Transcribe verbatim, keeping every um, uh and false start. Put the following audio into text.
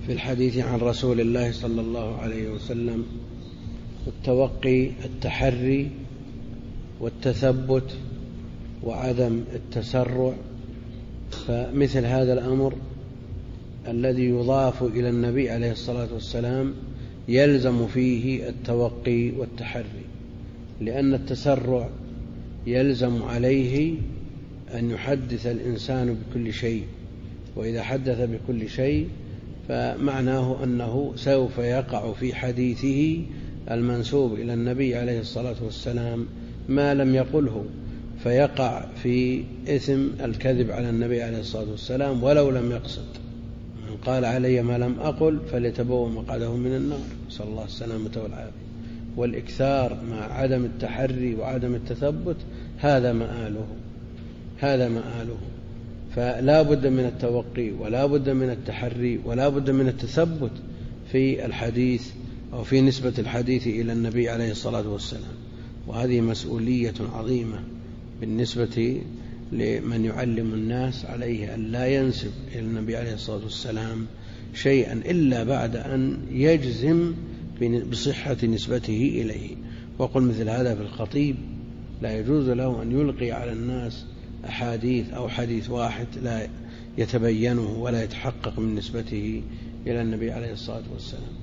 في الحديث عن رسول الله صلى الله عليه وسلم التوقي التحري والتثبت وعدم التسرع. فمثل هذا الأمر الذي يضاف إلى النبي عليه الصلاة والسلام يلزم فيه التوقي والتحري، لأن التسرع يلزم عليه أن يحدث الإنسان بكل شيء، وإذا حدث بكل شيء فمعناه أنه سوف يقع في حديثه المنسوب إلى النبي عليه الصلاة والسلام ما لم يقله، فيقع في إثم الكذب على النبي عليه الصلاة والسلام ولو لم يقصد. من قال علي ما لم أقل فليتبوأ مقعده من النار، صلى الله السلامة والعافية. والإكثار مع عدم التحري وعدم التثبت هذا مآله هذا مآله فلا بد من التوقي ولا بد من التحري ولا بد من التثبت في الحديث أو في نسبة الحديث إلى النبي عليه الصلاة والسلام. وهذه مسؤولية عظيمة بالنسبة لمن يعلم الناس، عليه أن لا ينسب إلى النبي عليه الصلاة والسلام شيئا إلا بعد أن يجزم بصحة نسبته إليه. وقل مثل هذا في الخطيب، لا يجوز له أن يلقي على الناس أحاديث أو حديث واحد لا يتبينه ولا يتحقق من نسبته إلى النبي عليه الصلاة والسلام.